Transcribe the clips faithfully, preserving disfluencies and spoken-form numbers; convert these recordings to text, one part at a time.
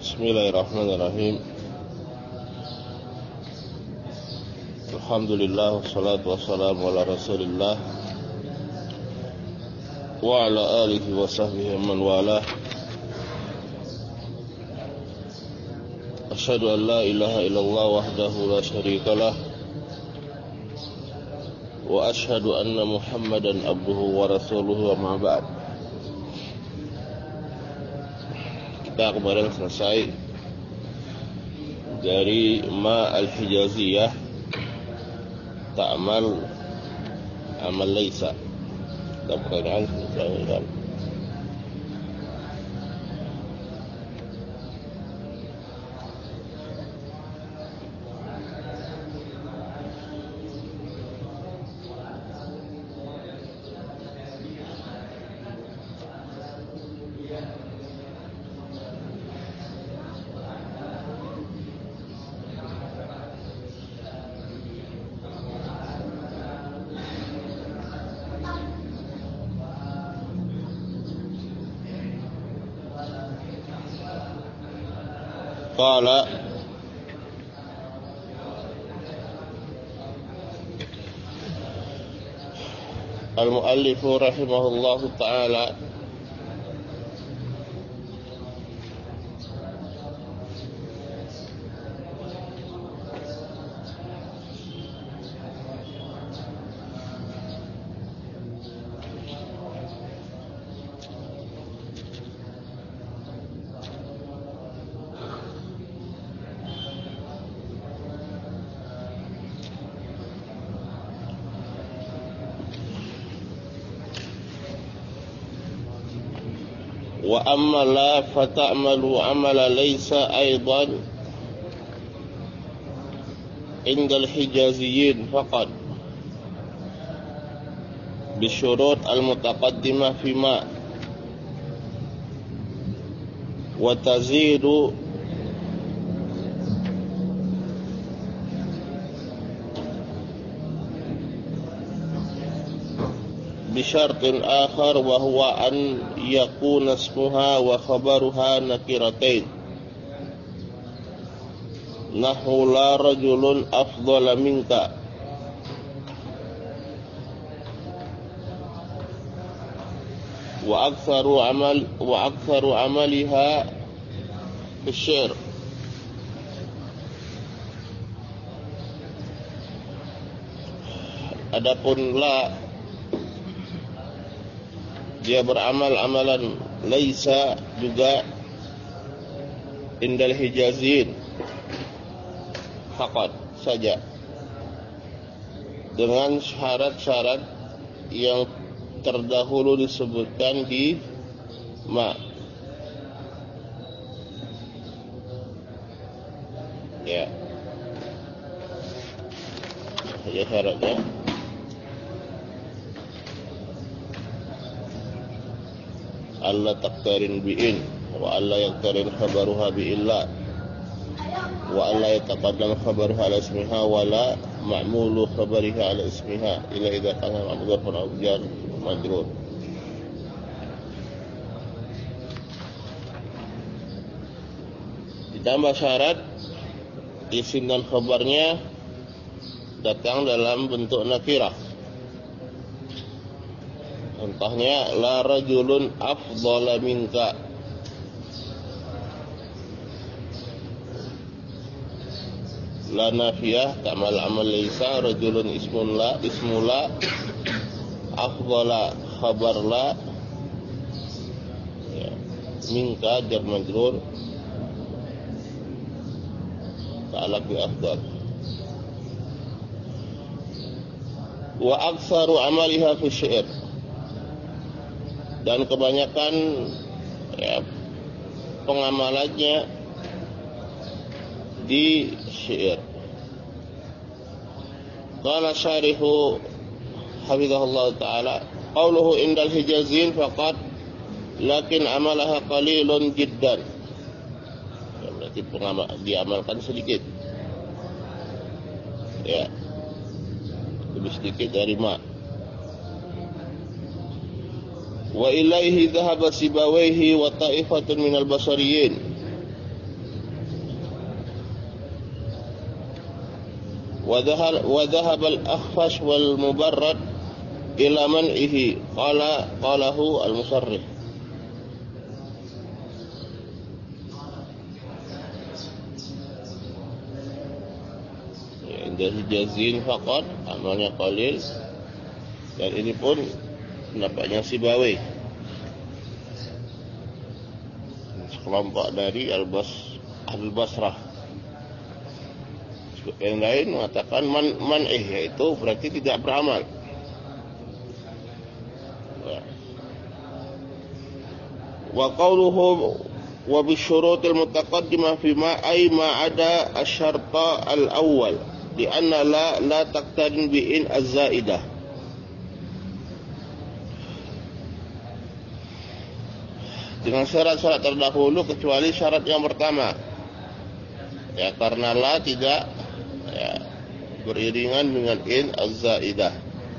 Bismillahirrahmanirrahim. Alhamdulillah wassalatu wassalamu ala Rasulillah wa ala alihi wa sahbihi man walah. Asyhadu an la ilaha illallah wahdahu la syarikalah wa asyhadu anna Muhammadan abduhu wa rasuluhu wa ma ba'd. Kita kemarin selesai dari ma al-hijaziyah ta'mal amal laisa. Ada pertanyaan silakan. Qala al-muallifu rahimahullahu ta'ala wa amma la fata'malu amala laysa aidan indal hijaziyyin faqat bisyurut al-mutaqaddimah fima wa tazidu بشرط آخر وهو أن يكون اسمها وخبرها نكرتين نحو لا رجل أفضل منك وأكثر عمل وأكثر عملها في الشعر. Adapun la, dia beramal amalan laisa juga indal hijazin faqat saja dengan syarat-syarat yang terdahulu disebutkan di ma. Ya, saja syaratnya. Allah taktarin bi'in wa Allah yaktarin khabaruha bi'illa wa Allah yataqaddam khabaruha ala ismiha wa la ma'mulu khabariha ala ismiha ila idha kana ma'mudhafun aw jar majrur. Ditambah syarat isim dan khabarnya datang dalam bentuk nakirah. Contohnya la rajulun afdhala minka. La nafiyah ta'mal amal laysa rajulun ismun la ismula afdhala khabar la ya. Minka jar majrur ta'alaq bi afdal. Wa aktsaru amaliha fi syair, dan kebanyakan ya, pengamalannya di syair. Qala syarihu hafizahullah ta'ala qawluhu indal hijazin faqat lakin amalaha qalilun jiddan. Ya, berarti pengamal, diamalkan sedikit ya, lebih sedikit dari ma. Wa ilaihi dhahaba Sibawaihi wa ta'ifatun minal basariyin. وذهب الأخفش والمبرد إلى منعه قال قاله المصرح. Dari jazin faqat amalnya qalil, dan ini pun pendapatnya Sibawi, sekelompok dari Al-Bas Ahlul Basrah. Yang lain mengatakan man man'ih, yaitu berarti tidak beramal. Wa qawluhu wa bisyurutil mutaqaddimah fi ma ay ma ada asy-syarta al-awwal li'anna la la taqtarin bi'in az-zaidah. Dengan syarat-syarat terdahulu kecuali syarat yang pertama, ya, karena la tidak, ya, beriringan dengan in az-zaidah.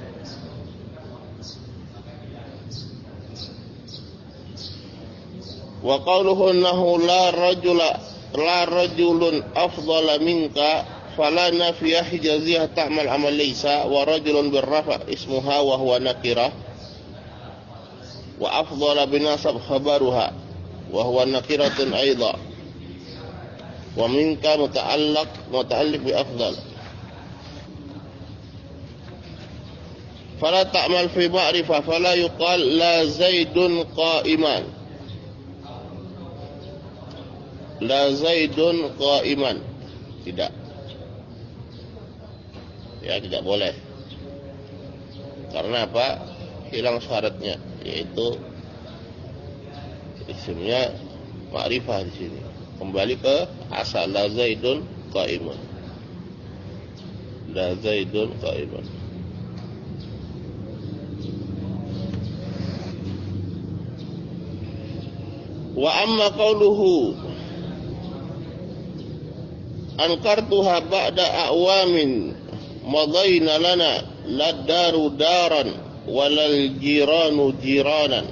Wa qawluhu annahu la rajula la rajulun afdala minka fala nafiyah hijaziyah ta'mal amal laysa wa rajulun birrafa ismuha wa huwa nakirah wa afdala binasab khabaruha wa huwa nakiratun aidha wa minka muta'allaq muta'alliq bi afdal fala ta'mal fi ma'rifah fala yuqal la zaidun qa'iman la zaidun qa'iman, tidak, ya, tidak boleh. Karena apa? Hilang syaratnya, yaitu isimnya ma'rifah di sini. Kembali ke asal, la zaidun qa'iman, la zaidun qa'iman. Wa amma qawluhu ankartuha ba'da a'wamin madayna lana la daru daran walal jiranu jiranan.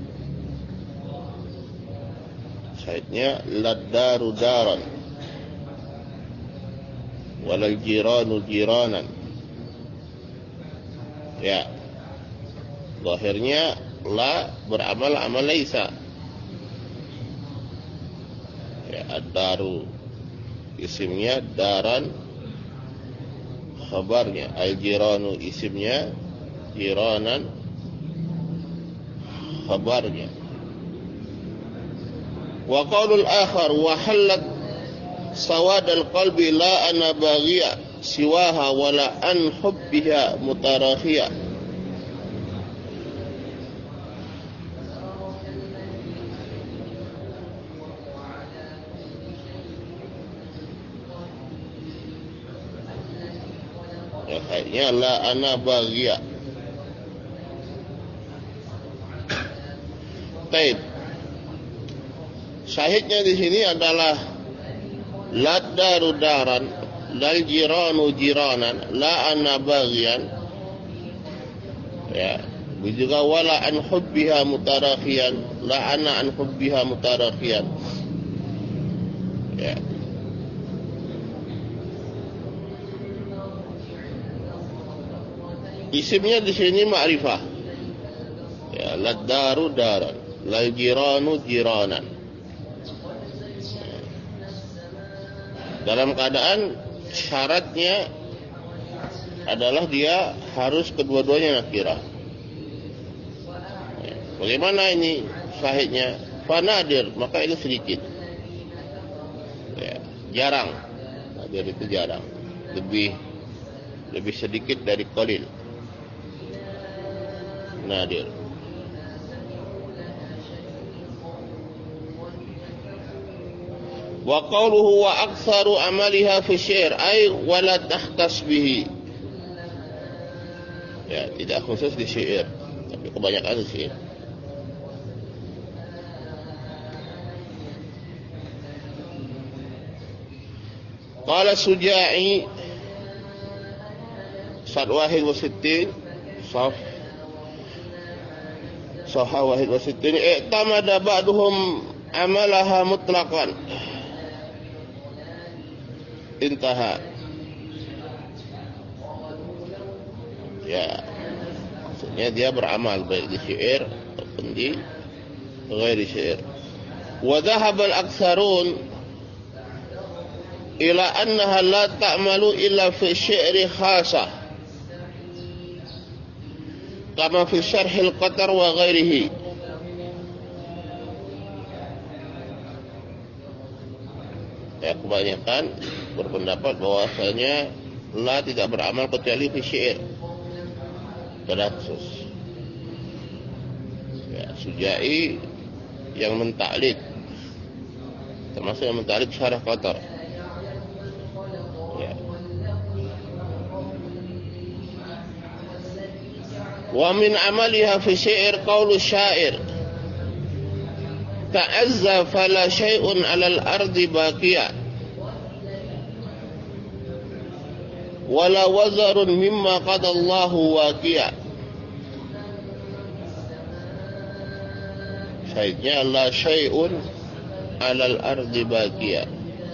Syaitnya la daru daran walal jiranu jiranan. Ya, zahirnya la beramal amal laisa, ya, ad-daru isimnya, daran khabarnya, al-jiranu isimnya, jiranan khabarnya. Wa qaulul akhar wa halat sawad al-qalbi la ana baghiya siwaha wala an hubbiha mutarakhiya. Ya, la ana baghiya. Baik. Syahidnya di sini adalah la daru daran, lal jiranu jiranan, la ana baghiyan. Ya, juga wala an hubbiha mutarakhiyan, la ana an hubbiha mutarakhiyan. Ya. Isimnya di sini ma'rifah. Ya, lad-daru daran, lal jiranu jiranan. Ya. Dalam keadaan syaratnya adalah dia harus kedua-duanya nakirah. Ya. Bagaimana ini syahidnya? Fanadir, maka itu sedikit. Ya, jarang. Nadir itu jarang. Lebih lebih sedikit dari qalil. Nadir. Wa qawluhu wa aktsaru amaliha fi syair ay wala tahtas bihi. Ya, tidak khusus di syair, tapi kebanyakan di syair. Qala Suja'i Sad wahid wa sittin Saf Sahah wahid wa sittin i'tamada ba'duhum amalaha mutlaqan. Intaha. Ya, maksudnya dia beramal baik di syair ataupun di ghairi syair. Wa dhahaba al-aktsarun ila annaha la ta'malu illa fi syi'ri khasah kama fi syarhil qatar wa ghairihi. Ya, kebanyakan berpendapat bahwasanya la tidak beramal kecuali fi syair, pada khusus. Ya, Sujai yang mentaklid, termasuk yang mentaklid syarah qatar. Ya. Wa min amaliha fi syair qaulu syair ta'azza fala syai'un 'alal ardi baqiya wala wazarun mimma qadallahu waqiya. Syaitnya la syai'un 'alal ardi baqiya.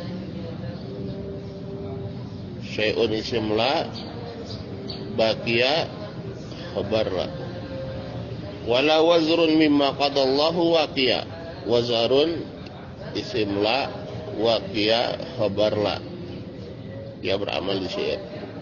Syai'un isim la, baqiya khabar la. Wala wazrun mimma qadallahu waqiya. Wazarun isim la, waqiya khabar la. Dia beramal di syair.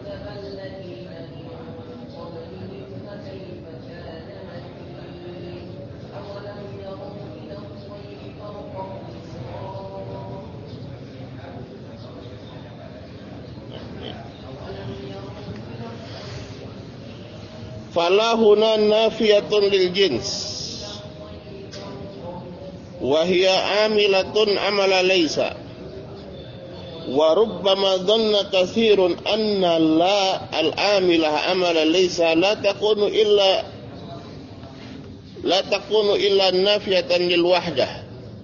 Fala huna nafiyatun lil jins wa hiya amilatun amala laysa wa rubbama dhanna katsirun anna la al-amilah amala laysa la takunu illa la takunu illa nafiyatan lil wahdah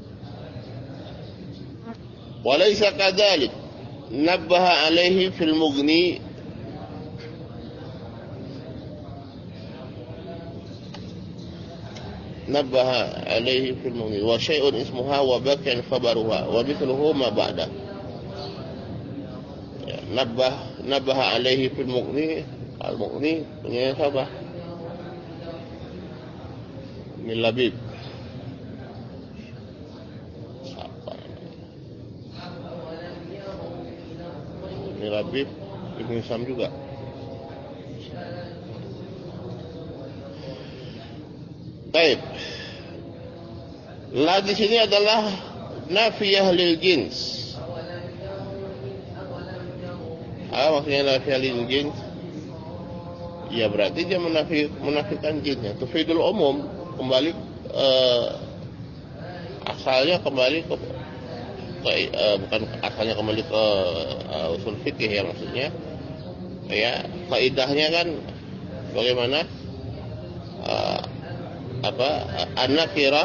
wa laysa kadzalik nabbaha alayhi fil mughni nabbaha alaihi fil mughni wa syai'un ismuha wa baqiyan khabaruha wa mithluhu ma ba'da. Ya, nabbah nabbaha alaihi fil mughni, al mughni punya siapa? Ibn Labib. Siapa? Ibn Labib, Ibn Sam juga. Baik. La di sini adalah nafiyah lil jins. Apa maksudnya nafiyah lil jins? Ya berarti dia menafi, menafikan jinsnya. Tufidul umum, kembali eh, asalnya kembali ke, ke eh, bukan asalnya kembali ke uh, usul fikih ya maksudnya. Ya, kaidahnya kan bagaimana? Uh, apa an-nakirah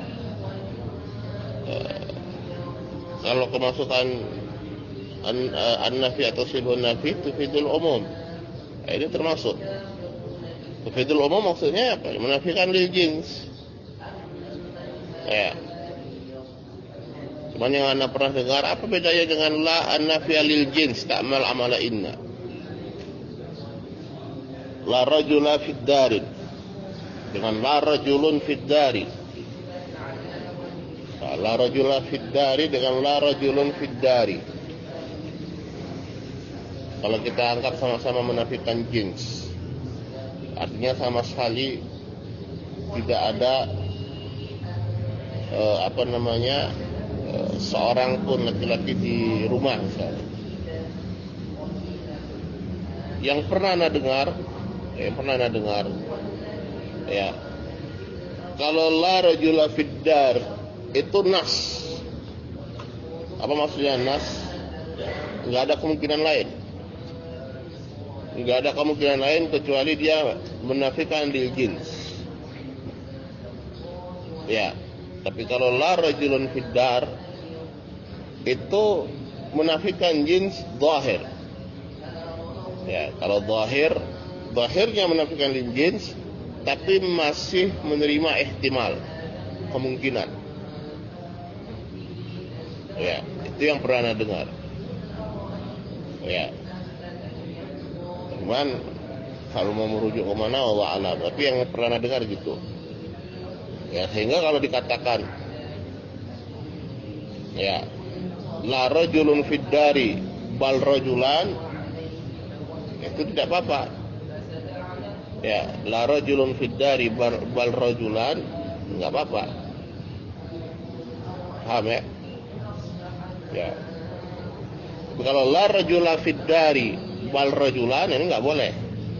uh, kalau kemasukan an-nafi atau sibun nafi tufidul umum. Nah, ini termasuk tufidul umum maksudnya apa? Menafikan lil jins. Ya. Cuman yang anda pernah dengar, apa bedanya dengan la an-nafi lil jins ta'mal amala inna? La rajula fid darin dengan la rajulun fid dari. Nah, la rajula fid dari dengan la rajulun fid dari. Kalau kita angkat sama-sama menafikan jins, artinya sama sekali tidak ada eh, apa namanya eh, seorang pun laki-laki di rumah misalnya. Yang pernah anda dengar, yang pernah anda dengar. Ya, kalau la rajula fid dar itu nas. Apa maksudnya nas? Enggak ada kemungkinan lain. Enggak ada kemungkinan lain kecuali dia menafikan lil jins. Ya, tapi kalau la rajulun fid dar itu menafikan jins zahir. Ya, kalau zahir, zahirnya menafikan lil jins, tapi masih menerima ihtimal, kemungkinan. Ya, itu yang pernah anda dengar. Ya, cuman Kalau mau merujuk ke mana wallahu a'lam, tapi yang pernah dengar gitu. Ya, sehingga kalau dikatakan ya la rajulun fid dari bal rajulan, itu tidak apa-apa. Ya, la rajulun fid dari bal, bal rajulan enggak apa-apa. Paham ya? Ya. Tapi kalau la rajula fid dari bal rajulan ini enggak boleh.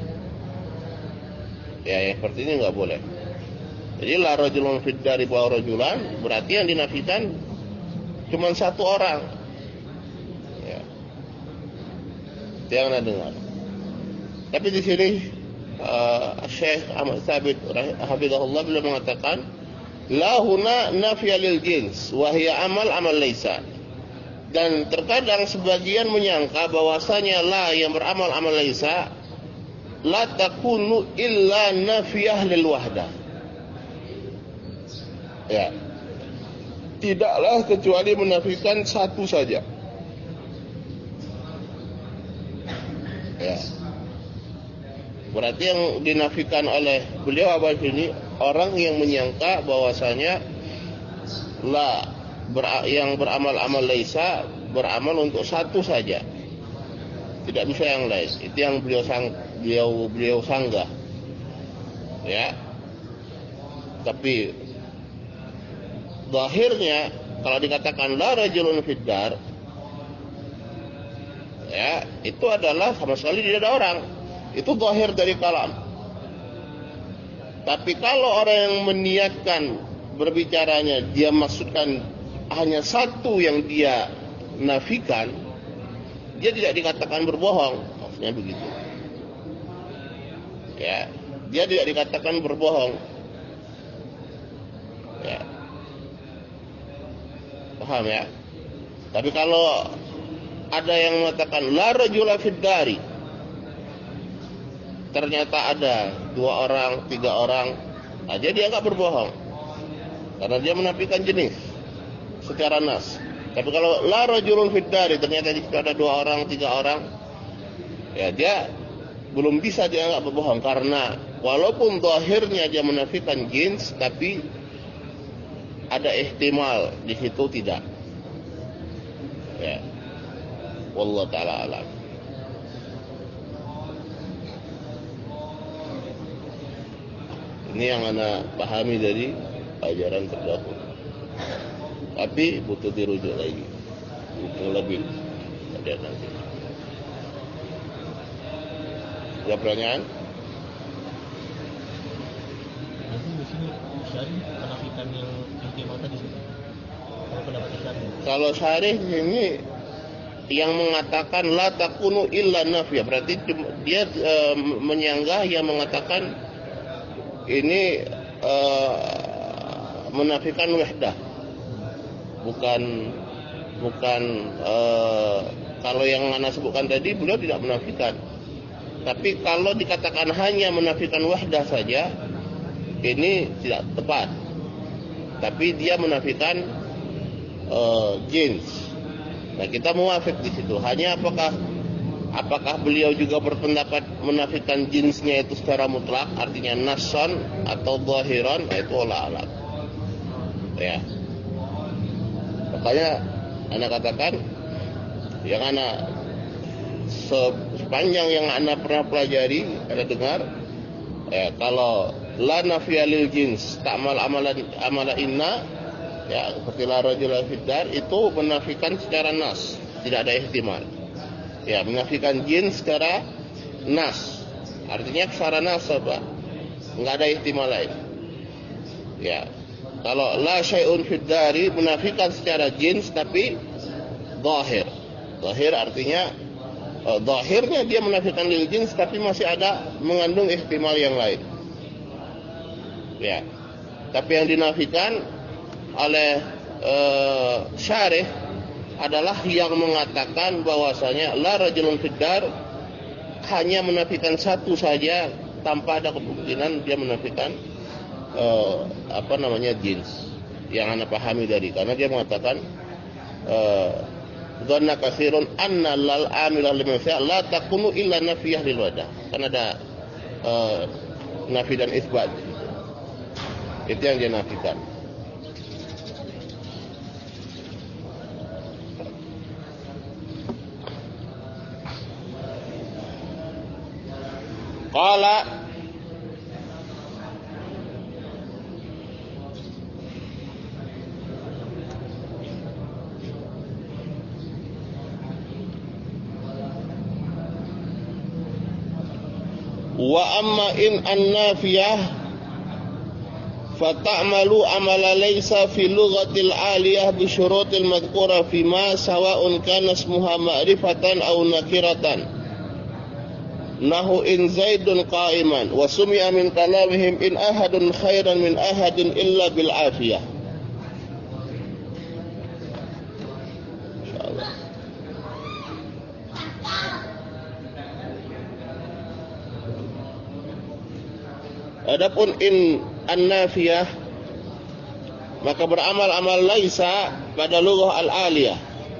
Ya, yang seperti ini enggak boleh. Jadi la rajulun fid dari bal rajulan berarti yang dinafikan cuma satu orang. Ya. Itu yang Anda dengar. Tapi di sini uh, Syekh Ahmad Thabit hafizahullah beliau mengatakan la huna nafya lil jins wa hiya amal amal laisa. Dan terkadang sebagian menyangka bahwasanya la yang beramal amal laisa la takunu illa nafiyah lil wahdah. Ya. Tidaklah kecuali menafikan satu saja. Ya. Berarti yang dinafikan oleh beliau apa ini? Orang yang menyangka bahwasanya la ber, yang beramal-amal laisa beramal untuk satu saja. Tidak bisa yang lain. Itu yang beliau sang, beliau beliau sanggah. Ya. Tapi zahirnya kalau dikatakan la rajulun fid dar, ya, itu adalah sama sekali tidak ada orang. Itu zahir dari kalam. Tapi kalau orang yang meniatkan berbicaranya, dia maksudkan hanya satu yang dia nafikan, dia tidak dikatakan berbohong. Maksudnya begitu. Ya, dia tidak dikatakan berbohong. Ya. Paham ya? Tapi kalau ada yang mengatakan la rajula fid dari, ternyata ada dua orang, tiga orang, aja dia enggak berbohong. Karena dia menafikan jenis secara nas. Tapi kalau la rajulun fid dari, ternyata di situ ada dua orang, tiga orang, ya dia belum bisa dia enggak berbohong, karena walaupun zahirnya dia menafikan jins, tapi ada ihtimal di situ tidak. Ya. Wallahu taala alam. Ini yang ana pahami dari ajaran terdahulu. Tapi butuh dirujuk lagi. Butuh lebih. Ada nanti. Ada pertanyaan? Jadi di sini syarih penafikan yang ihtimal tadi. Kalau pendapat syarih. Kalau syarih ini yang mengatakan la takunu illa nafiyah, berarti dia e, menyanggah yang mengatakan ini e, menafikan wahdah. Bukan bukan e, kalau yang Ana sebutkan tadi beliau tidak menafikan. Tapi kalau dikatakan hanya menafikan wahdah saja, ini tidak tepat. Tapi dia menafikan uh, jins. Nah, kita muafik di situ. Hanya apakah apakah beliau juga berpendapat menafikan jinsnya itu secara mutlak, artinya nasson atau zahiran, itu Allah alam. Ya. Makanya Ana katakan yang Ana sepanjang yang Ana pernah pelajari, Ana dengar, ya, kalau la nafiya lil jins ta'mal amalan amala inna, ya, seperti la rajula fid dar, itu menafikan secara nas, tidak ada ihtimal. Ya, menafikan jins secara nas, artinya secara nas apa? Enggak ada ihtimal lain. Ya. Kalau la syai'un fid dari, menafikan secara jins tapi zahir. Zahir artinya uh, zahirnya dia menafikan lil jins tapi masih ada mengandung ihtimal yang lain. Ya. Tapi yang dinafikan oleh uh, syarih adalah yang mengatakan bahwasanya la rajulun fid dar, hanya menafikan satu saja tanpa ada kemungkinan dia menafikan uh, apa namanya jins. Yang Anda pahami dari, karena dia mengatakan dhanna katsirun anna lal amilah liman la takunu illa nafiyah lil wadah. Kan ada uh, nafi dan isbat. Itu yang dia nafikan. Qala wa amma in an-nafiyah fata'malu amala laysa fi lughatil aliyah bi syurutil madhkura fi ma sawa'un kana ismuha ma'rifatan aw nakiratan nahu in zaidun qa'iman wa sumi'a min kalamihim in ahadun khairan min ahadin illa bil afiyah. Adapun in an-nafiyah maka beramal amal laisa pada lughah al-aliyah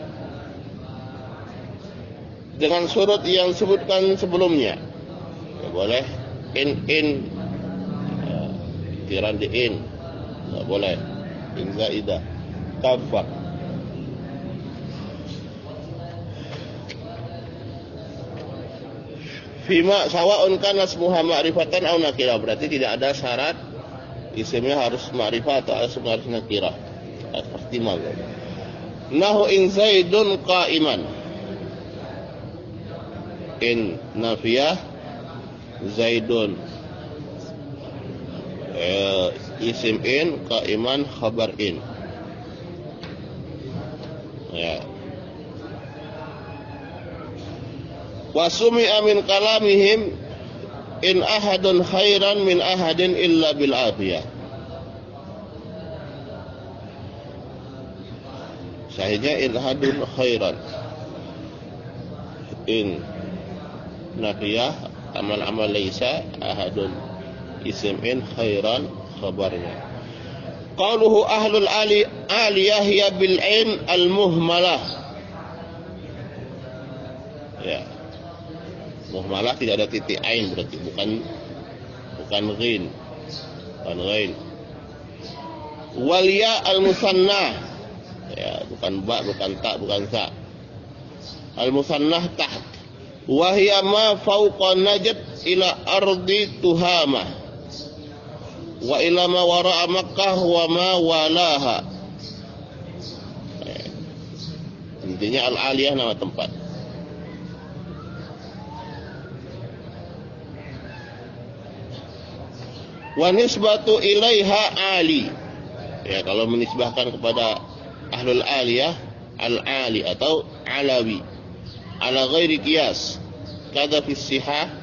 dengan surut yang disebutkan sebelumnya. Ya, boleh in in ya, tiran di in nggak boleh in zaidah kafar. Fima sawa'un kana ismuha ma'rifatan aw nakirah, berarti tidak ada syarat isimnya harus ma'rifah atau harus nakirah. Ihtimal. Nahu in zaidun qa'iman. In nafiyah zaidun eh, isim in, qa'iman khabar in. Ya. Wa sumi'a min kalamihim in ahadun khairan min ahadin illa bil afiyah. Sahihnya in ahadun khairan. In nafiyah amal-amal laisa ahadun isim in khairan khabarnya. Qauluhu ahlul ali aliyah ya bil ain al muhmalah. Ya. Muhmalah tidak ada titik ain, berarti bukan bukan ghin, bukan ghin. Wal ya al musannah, ya bukan ba, bukan ta, bukan sa. Al musannah taht. Wa hiya ma fawqa najd ila ardi tuhamah. Wa ila ma wara'a Makkah wa ma walaha. Ya. Intinya al aliyah nama tempat. Wa nisbatu ilaiha ali. Ya, kalau menisbahkan kepada ahlul aliyah al-ali atau alawi ala ghairi qiyas kada fi sihah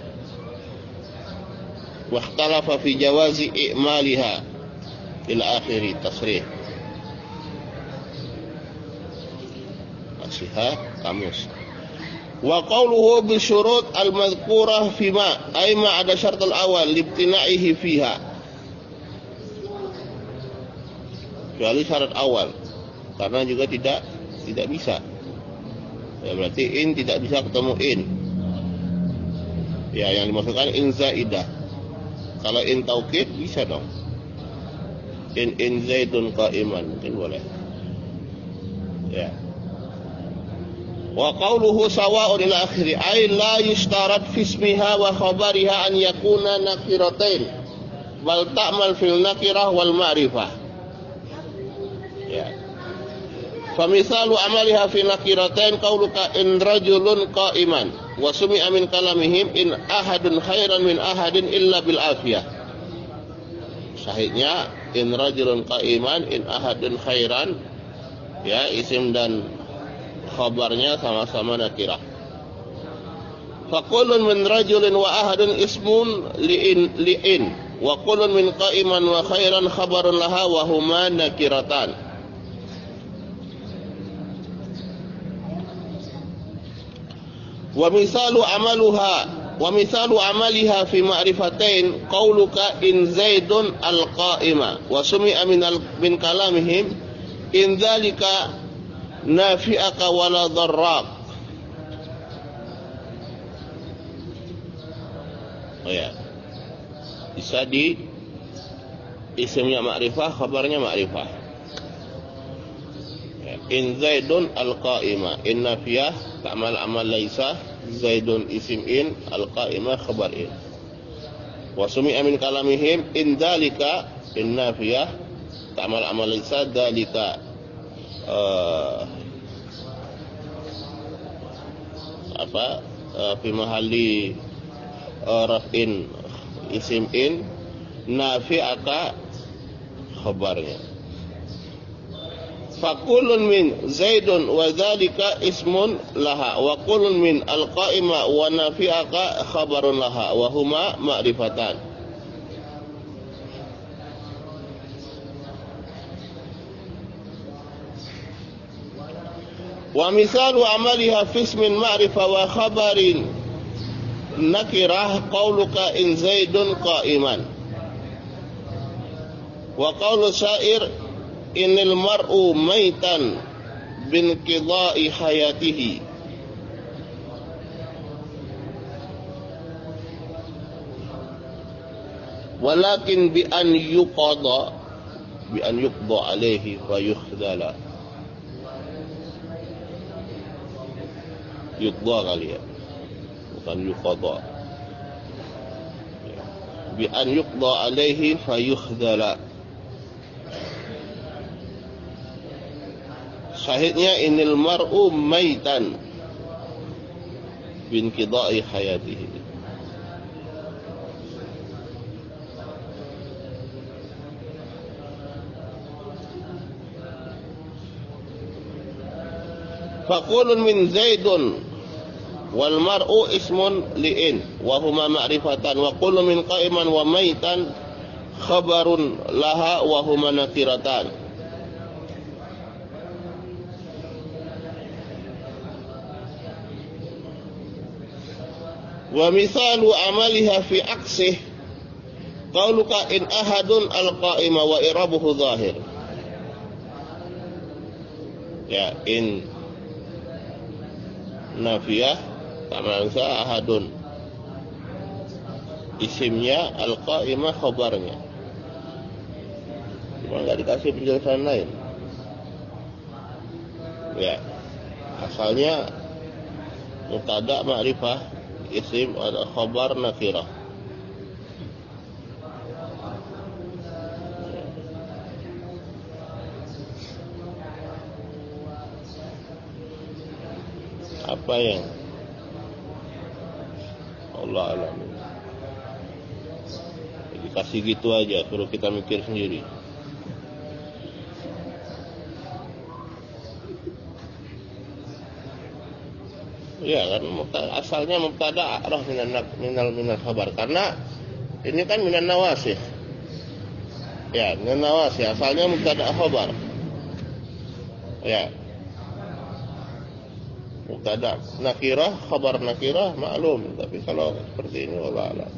wa ikhtalafa fi jawazi i'maliha ila akhiri tasrih. Sihah kamus. Wa qawluhu bi syurut al-madhkurah fi ma ay ma ada syarat al-awal libtina'ihi fiha, kecuali syarat awal, karena juga tidak tidak bisa. Ya, berarti in tidak bisa ketemu in. Ya, yang dimaksudkan in zaidah. Kalau in taukid bisa dong. In in zaidun qa'iman mungkin boleh. Ya. Wa qawluhu sawa'un ila akhiri ay la yushtarat fi ismiha wa khabariha an yakuna nakiratain bal ta'mal fil nakirah wal ma'rifah. Ya. Famisalu amaliha fi nakiratain qauluka in rajulun qa'iman wa sumi'a min kalamihim in ahadun khairan min ahadin illa bil afiyah. Sahihnya in rajulun qa'iman in ahadun khairan, ya isim dan khabarnya sama-sama nakirah. Faqulun min rajulin wa ahadun ismun li'in li'in wa qulun min qa'iman wa khairan khabarun laha wa huma nakiratan. Wa misalu amaluha wa misalu amaliha fi ma'rifatain qauluka in zaidun al-qa'ima wa sumi'a min al, min kalamihim in dzalika nafi'aka wala dharraq. Oh ya. Bisa di isimnya ma'rifah, khabarnya ma'rifah. Ya. In Zaidun al-qa'imah, in nafiyah ta'mal amal laisa, Zaidun isim in, al-qa'imah khabar in. Wa sumi'a min kalamihim in dalika, in nafiyah ta'mal amal laisa, dalika uh, apa uh, fi mahalli uh, raf'in isim in, nafi'aka khabarnya. Fakulun min Zaidun wa dzalika ismun laha wa kulun min al-qa'ima wa nafi'aka khabarun laha wa huma ma'rifatan. Wa misalu amaliha fi ismin ma'rifah wa khabarin nakirah qauluka in Zaidun qa'iman wa qaulu syair innal mar'u maitan bin qidai hayatihi. Walakin bi an yuqada bi an yuqda alaihi fa yukhdala. Yuqda kali ya, bukan yuqada. Bi an yuqda alaihi fa yukhdala. Syahidnya inil mar'u maitan bin qidai hayatihi. Faqulun min Zaidun wal mar'u ismun li'in wa huma ma'rifatan wa qulun min qa'iman wa maitan khabarun laha wa huma nakiratan. Wa misalu amaliha fi aksih qauluka in ahadun al-qa'ima wa irabuhu zahir. Ya, in nafiyah tamangsa ahadun isimnya, al-qa'imah khabarnya. Cuma enggak dikasih penjelasan lain. Ya, asalnya mubtada ma'rifah, isim ada khabar nakirah. Apa yang Allah alam dikasih gitu aja, suruh kita mikir sendiri. Ya kan, asalnya mubtada arah minan minal minal khabar, karena ini kan minan nawasih. Ya, minan nawasih asalnya mubtada khabar. Ya. Mubtada nakirah, khabar nakirah maklum, tapi kalau seperti ini wallah alam.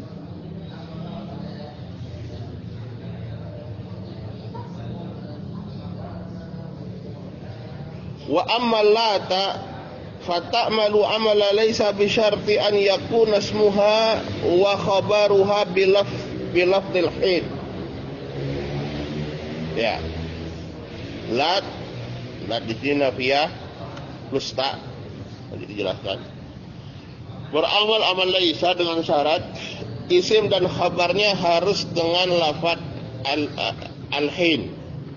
Wa amma lata fata'malu amala laysa bi syarti an yakuna ismuha wa khabaruha bilaf bilafdil hin. Ya. Lat lat di sini nafiyah plus ta, tadi dijelaskan. Beramal amal laysa dengan syarat isim dan khabarnya harus dengan lafaz al-hin.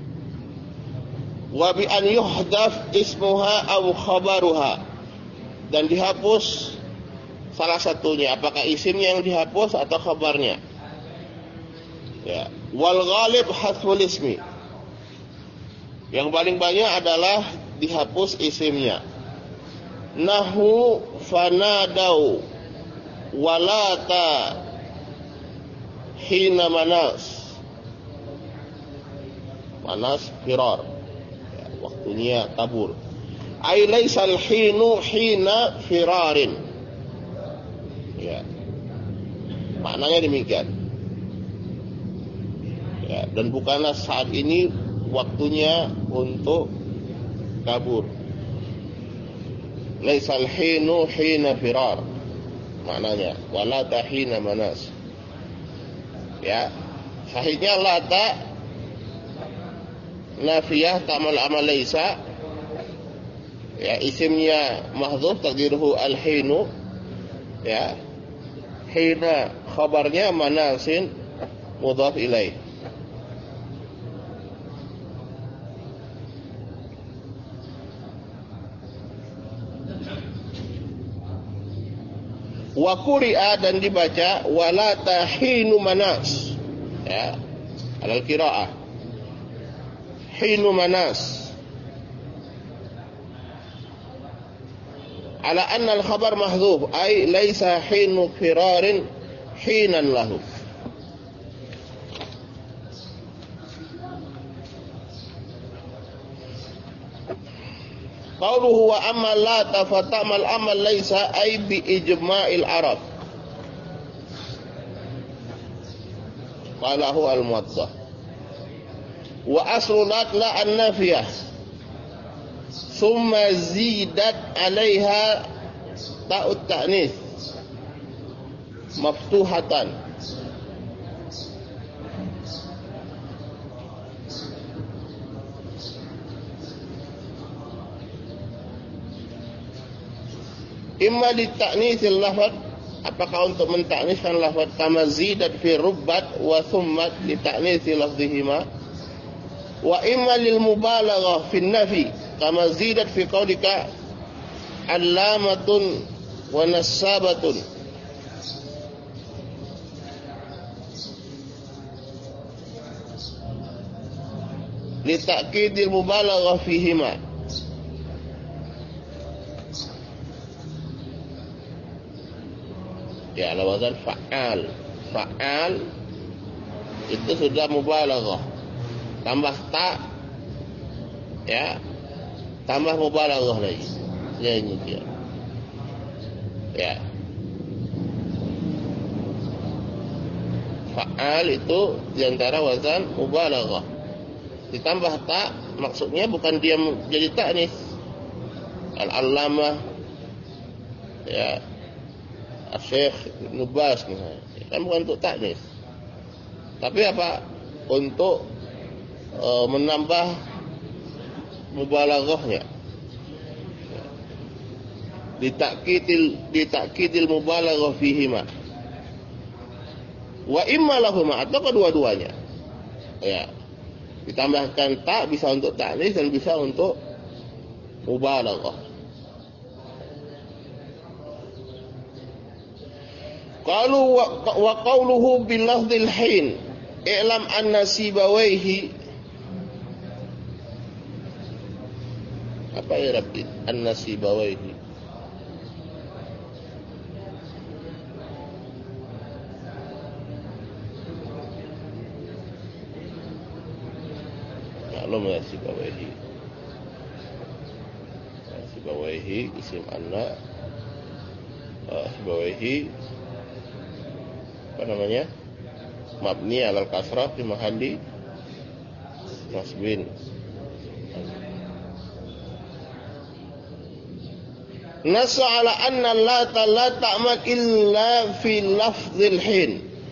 Wa bi an yuhdaf ismuha aw khabaruha, dan dihapus salah satunya, apakah isimnya yang dihapus atau khabarnya. Ya, wal ghalib hasful ismi. Yang paling banyak adalah dihapus isimnya. Nahu fanadau walata hina manas. Manas firar, ya, waktunya kabur. Ai laisal hinu hina firarin. Ya. Maknanya demikian. Ya, dan bukanlah saat ini waktunya untuk kabur. Laisal hinu hina firar. Maknanya wala tahina manas. Ya, sahihnya la ta nafiyah ta'mal amal laisa. Ya, isimnya mahdzuf taqdiruhu al-hinu. Ya. Hina khabarnya manasin mudhaf ilaih. Wa quri'a dan dibaca wala tahinu manas. Ya. Alal qiraah. Hinu manas. Ala anna al-khabar mahdhuf ay laysa hinu firarin hinan lahu. Qauluhu wa amma la tafatamal amal laysa ay bi ijma'il arab. Qalahu al-muwaddah. Wa aslu la an-nafiyah. Summa zidat alaiha ta'ut ta'nis maftuhatan. Imma di ta'nisil lafad, apakah untuk mentakniskan lafad kama zidat fi rubbat wa thummat li ta'nisi lafdihima, wa imma lil mubalaghah fi nafi kama zidat fi qaulika allamatun wa nasabatun. Li ta'kidil mubalaghah fihima. Ya, ala wazan fa'al. Fa'al itu sudah mubalaghah. Tambah ta, ya, tambah mubalaghah lagi. Ya, ini dia. Ya. Fa'al itu diantara wazan mubalaghah. Ditambah ta, maksudnya bukan dia jadi ta'nis. Al-allamah, ya, Syekh Nubas, kan bukan untuk ta'nis. Tapi apa? Untuk e, menambah mubalaghahnya. Ditakidil ditakidil mubalaghah fihima. Wa imma lahuma, atau kedua-duanya. Ya. Ditambahkan ta bisa untuk ta'nis dan bisa untuk mubalaghah. Qalu wa qawluhu bil lafdhil hin i'lam anna sibawaihi, apa ya Rabbi? Anna sibawaihi, maklum ya sibawaihi. Sibawaihi isim anna, uh, sibawaihi apa namanya, mabni alal kasrah fi mahalli nasbin. Nassa ala anna la la ta'mal illa fi lafzil hin.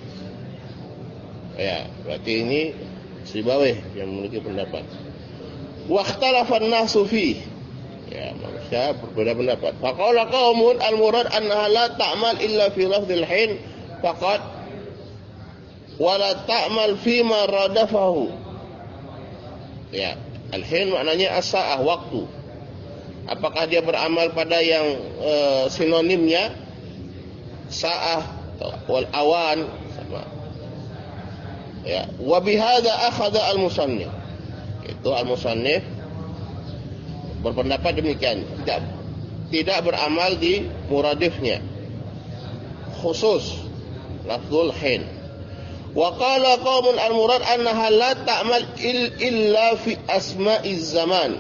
Ya, berarti ini Sibawih yang memiliki pendapat. Wa ikhtalafa an-nasu fi, ya, manusia berbeda pendapat. Faqala qaumun al-murad annaha la ta'mal illa fi lafzil hin faqat wala ta'mal fima radafahu. Ya, al-hin maknanya as-sa'ah, waktu. Apakah dia beramal pada yang e, sinonimnya sa'ah wal awan sama. Ya, wa bihadza akhadha al-musannif. Itu al-musannif berpendapat demikian, tidak tidak beramal di muradifnya khusus lafzul hin. Wa qala qaumun al-murad annaha la ta'mal illa fi asma'iz zaman.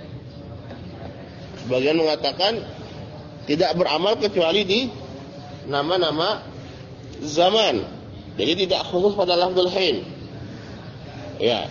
Sebagian mengatakan tidak beramal kecuali di nama-nama zaman. Jadi tidak khusus pada lafzul hin. Ya.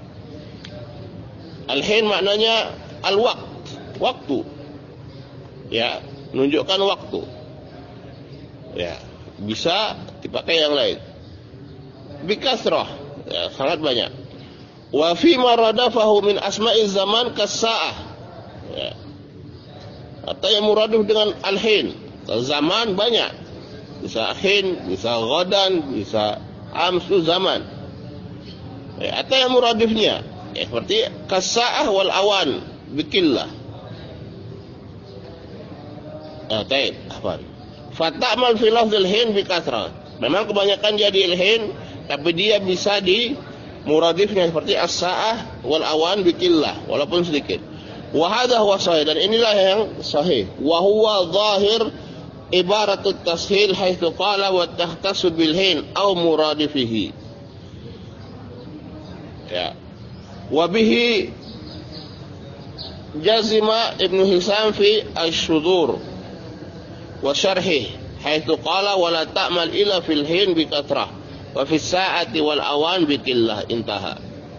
Al-hin maknanya al-waqt, waktu. Ya, menunjukkan waktu. Ya, bisa dipakai yang lain. bikasrah, ya, sangat banyak. Wa fi ma radafahu min asma'iz zaman kas-sa'ah, ya. Atau yang muradif dengan al-hin, zaman banyak, bisa hin, bisa ghadan, bisa amsu zaman, ya. Atau yang muradifnya, ya, seperti kas-sa'ah wal awan bikillah. Ah, taib, apa? Fata'mal fi lafzil hin bi kasrah. Memang kebanyakan jadi al-hin, tapi dia bisa di muradifnya seperti as-sa'ah wal awan bikillah, walaupun sedikit. Wa hadha huwa sahih, dan inilah yang sahih. Wa huwa zahir ibaratut tashil haitsu qala wa tahtasu bil hin aw muradifihi. Ya. Wa bihi jazima Ibnu Hisam fi asy-syudzur wa syarhih haitsu qala wa la ta'mal illa fil hin bi katrah wa fis sa'ati wal awan bi qillah, intaha.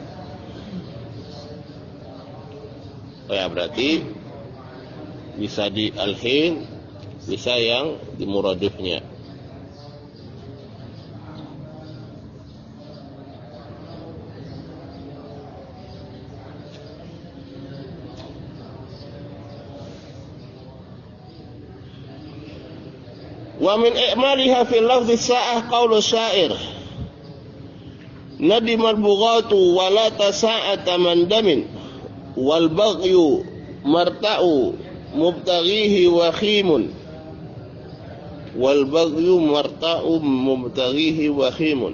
Oh ya, berarti bisa di al-hin, bisa yang di muradifnya. Wa min i'maliha fi lafzi sa'ah qaulu syair nadimal bughatu wa la tasa'ata man damin wal baghyu marta'u mubtaghihi wa khimun wal baghyu marta'u mubtaghihi wa khimun.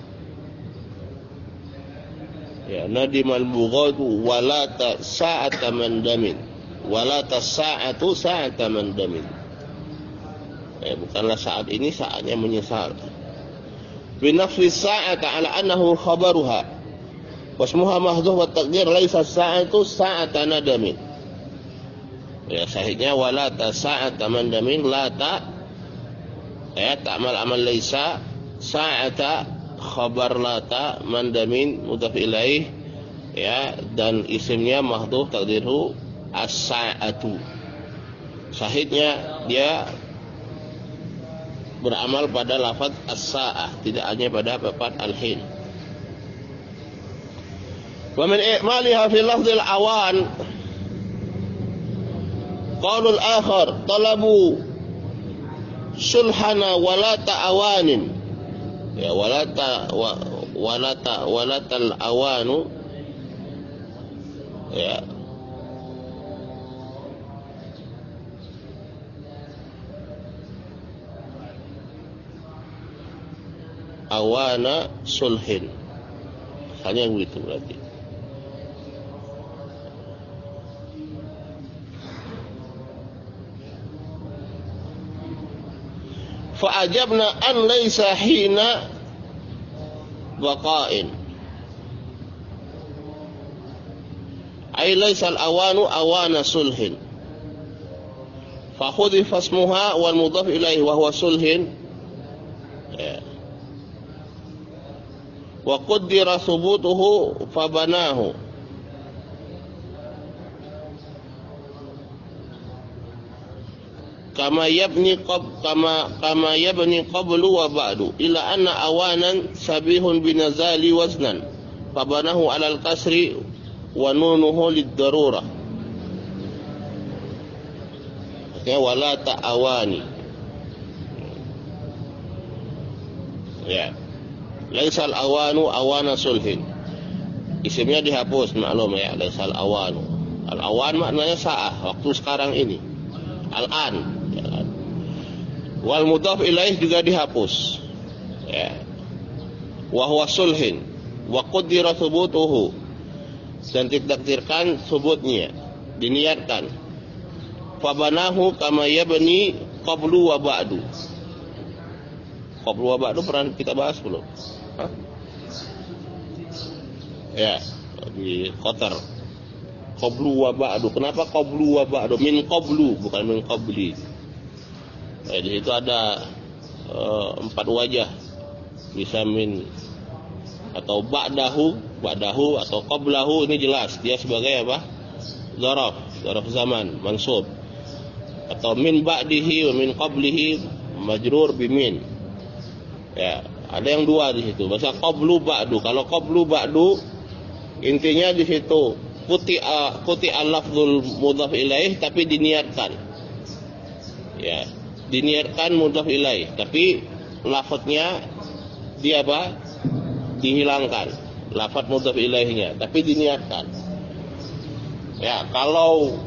Ya, nadimal bughatu wa la tasa'ata man damin wa la tasa'atu sa'ata man damin. Eh, bukanlah saat ini saatnya menyesal. Binafsi sa'ata ala annahu khabaruha wasmuha mahdhuf wa taqdir laisa sa'atu sa'ata nadamin. Ya, sahihnya wala ta sa'ata mandamin, la ta ya ta'mal amal laisa, sa'ata khabar la ta mandamin mudhaf ilaih, ya, dan isimnya mahdhuf taqdirhu as-sa'atu. Sahihnya dia beramal pada lafaz as-sa'ah, tidak hanya pada lafaz al-hin. Wa min i'maliha fi lafzil awan qaulul akhar talabu sulhana wala ta'awanin, ya, wala ta wala ta wala tal awanu, ya, awana sulhin, hanya begitu berarti. Fa'ajabna an laysa hina baqa'in, ay laysa al-awanu awana sulhin, fa khudhifa ismuha wal mudhaf ilaihi wa huwa sulhin, ya. Wa qaddara thubutuhu fabanahu, kama yabni qab kama kama yabni qablu wa ba'du ila anna awanan sabihun binazali waznan fabanahu ala al-kasri wa nunuhu lid-darura, ya, wala ta'awani, ya. Laisal awanu awana sulhin, isimnya dihapus, maklum ya, laisal awanu. Al awan maknanya sa'ah, waktu sekarang ini, al-an, ya kan? Wal mudhaf ilaih juga dihapus, ya. Wa huwa sulhin wa qaddara thubutuhu, dan ditakdirkan subutnya, diniatkan. Fabanahu kama yabni qablu wa ba'du. Qablu wa ba'du pernah kita bahas belum? Hah? Ya, di qatar. Qablu wa ba'du. Kenapa qablu wa ba'du? Min qablu, bukan min qabli. Nah, di situ ada uh, empat wajah. Bisa min atau ba'dahu, ba'dahu atau qablahu, ini jelas dia sebagai apa? Dzaraf, dzaraf zaman, mansub. Atau min ba'dihi wa min qablihi majrur bimin. Ya, Ada yang dua di situ. Bahasa qablu ba'du. Kalau qablu ba'du intinya di situ quti'a quti'a lafzul mudhaf ilaih tapi diniatkan. Ya, diniatkan mudhaf ilaih tapi lafadznya dia apa? Dihilangkan. Lafadz mudhaf ilaihnya tapi diniatkan. Ya, kalau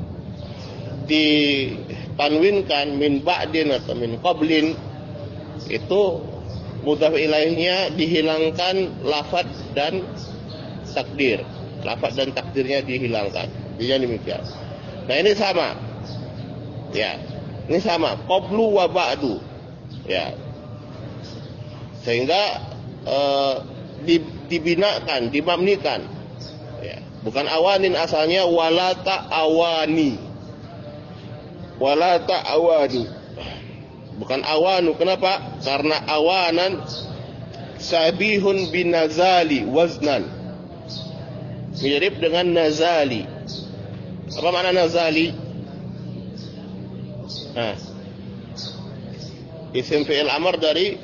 ditanwinkan min ba'din atau min qablin itu mudhaf ilaihnya dihilangkan lafadz dan takdir. Lafadz dan takdirnya dihilangkan. Jadi demikian. Nah, ini sama. Ya. Ini sama, qablu wa ba'du. Ya. Sehingga eh, dibinakan, dimabnikan. Ya. Bukan awanin asalnya wala ta'awani. Wala ta'awani. Bukan awanu. Kenapa? Karena awanan sabihun bin nazali waznan. Mirip dengan nazali. Apa makna nazali? Nah, isim fi'il amr dari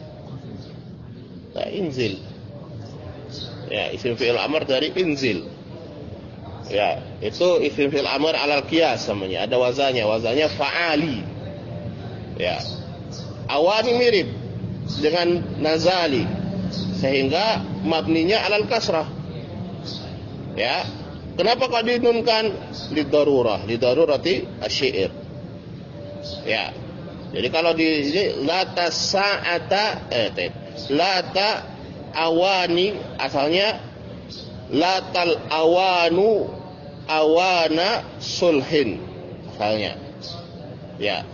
nah, inzil. Ya, isim fi'il amr dari inzil. Ya, itu isim fi'il amr alal qiyas namanya. Ada wazannya, wazannya fa'ali. Ya, awani mirip dengan nazali, sehingga mabninya alal kasrah. Ya, kenapa kok dinunkan? Lidarurah, lidarurati asyair. Ya, jadi kalau di ini lata sa'ata eh lata awani asalnya latal awanu awana sulhin asalnya. Ya,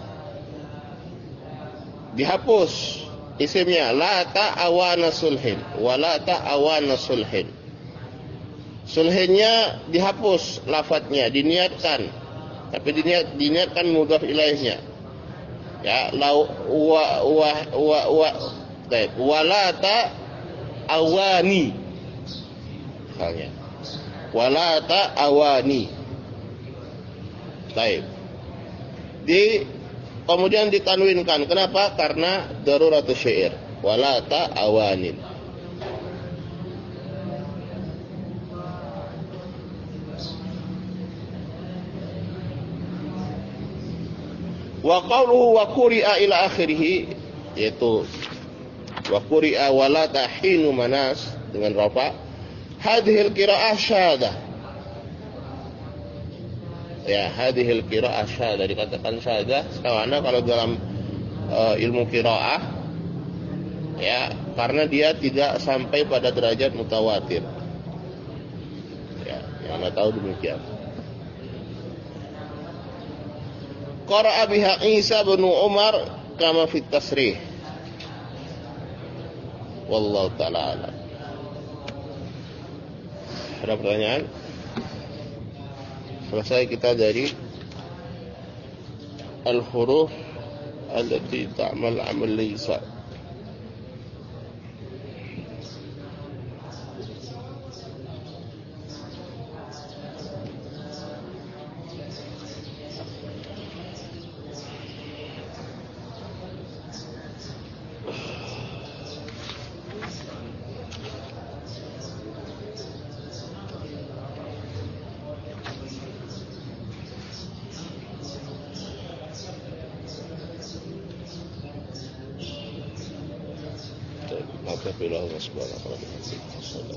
dihapus isimnya la ta'awana sulhin wa la ta'awana sulhin. Sulhinnya dihapus lafadznya, diniatkan. Tapi diniat diniatkan mudhaf ilaihnya. Ya, la wa wa wa wa baik, wa la ta'awani. Misalnya. Wa la ta'awani. Baik. Di kemudian ditanwinkan. Kenapa? Karena daruratus syair. Wala ta'awanin. Wa qawluhu wa quri'a ila akhirih, yaitu wa quri'a wala tahinu manas dengan rafa. Hadhil qira'ah syadah. Ya, hadhil qira'ah syadah, dikatakan syadah karena kalau dalam uh, ilmu qira'ah ya, karena dia tidak sampai pada derajat mutawatir. Ya, yang Anda tahu demikian. Qara'a biha Isa bin Umar kama fit tasrih. Wallahu ta'ala alam. Ada pertanyaan? Selesai kita dari al-huruf allati ta'mal amal laysa. Subhanahu wa ta'ala.